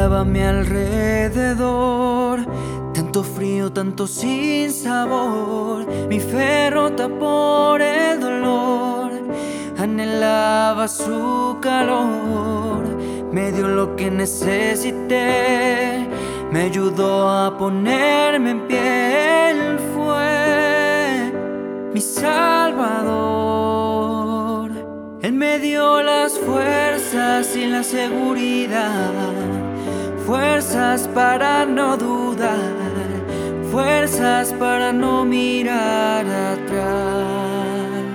Miraba a mi alrededor, tanto frío, tanto sin sabor. Mi fe rota por el dolor, anhelaba su calor. Me dio lo que necesité, me ayudó a ponerme en pie. Él fue mi Salvador. Él me dio las fuerzas y la seguridad, fuerzas para no dudar, fuerzas para no mirar atrás,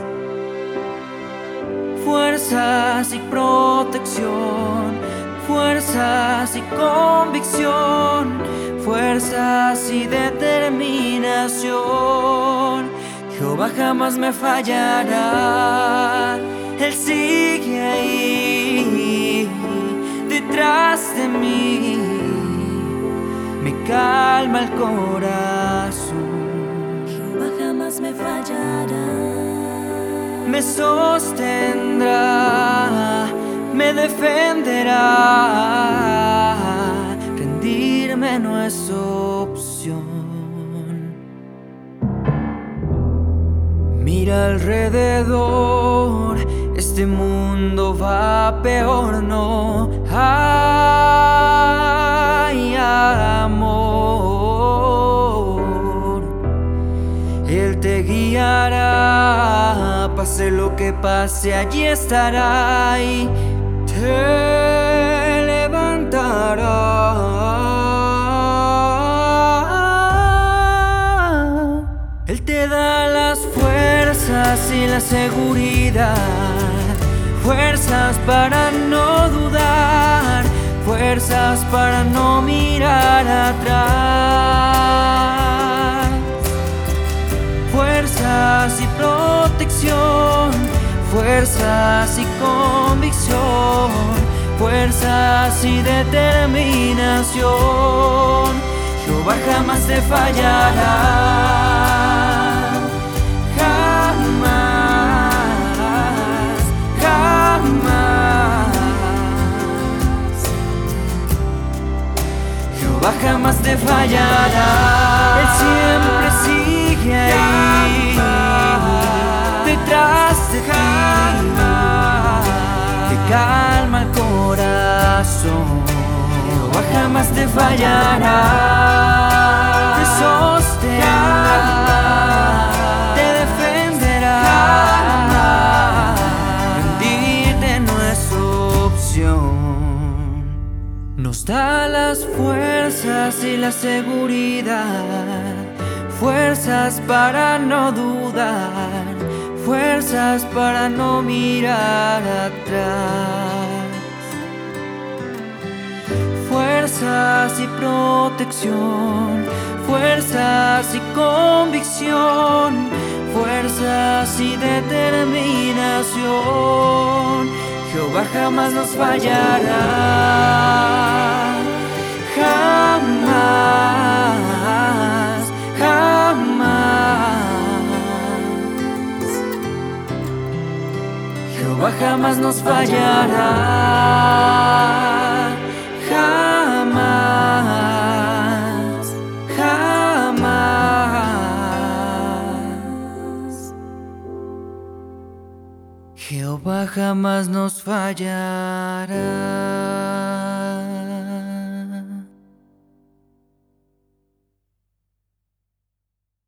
fuerzas y protección, fuerzas y convicción, fuerzas y determinación. Jehová jamás me fallará, Él sigue ahí, detrás de mí, me calma el corazón. Jehová jamás me fallará, me sostendrá, me defenderá. Rendirme no es opción. Mira alrededor, este mundo va peor, no hay amor. Él te guiará, pase lo que pase, allí estará y te levantará. Él te da las fuerzas y la seguridad, fuerzas para no dudar, fuerzas para no mirar atrás, fuerzas y protección, fuerzas y convicción, fuerzas y determinación. Jehová jamás te fallará, jamás, jamás. Jehová jamás te fallará, Él siempre sigue ahí, detrás de ti, te calma el corazón. Jehová jamás te fallará, te sostendrá, te defenderá. Rendirte no es opción. Nos da las fuerzas y la seguridad, fuerzas para no dudar, fuerzas para no mirar atrás, fuerzas y protección, fuerzas y convicción, fuerzas y determinación. Jehová jamás nos fallará, jamás, jamás. Jehová jamás nos fallará, jamás, jamás. Jehová jamás nos fallará.